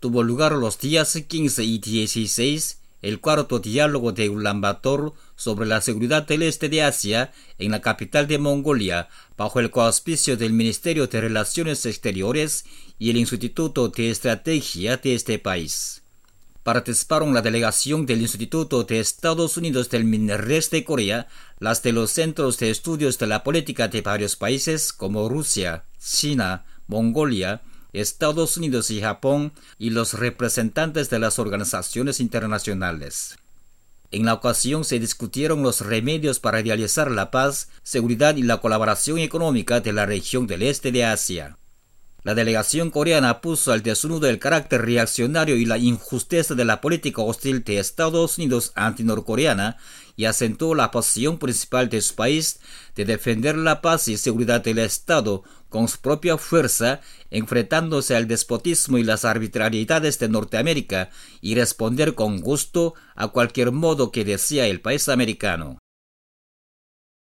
tuvo lugar los días 15 y 16 el cuarto diálogo de Ulan Bator sobre la seguridad del este de Asia en la capital de Mongolia, bajo el coauspicio del Ministerio de Relaciones Exteriores y el Instituto de Estrategia de este país. Participaron la delegación del Instituto de Estados Unidos del MINRES de Corea, las de los Centros de Estudios de la Política de varios países como Rusia, China, Mongolia, Estados Unidos y Japón, y los representantes de las organizaciones internacionales. En la ocasión se discutieron los remedios para realizar la paz, seguridad y la colaboración económica de la región del este de Asia. La delegación coreana puso al desnudo el carácter reaccionario y la injusticia de la política hostil de Estados Unidos anti-norcoreana y acentuó la posición principal de su país de defender la paz y seguridad del Estado con su propia fuerza, enfrentándose al despotismo y las arbitrariedades de Norteamérica y responder con gusto a cualquier modo que desea el país americano.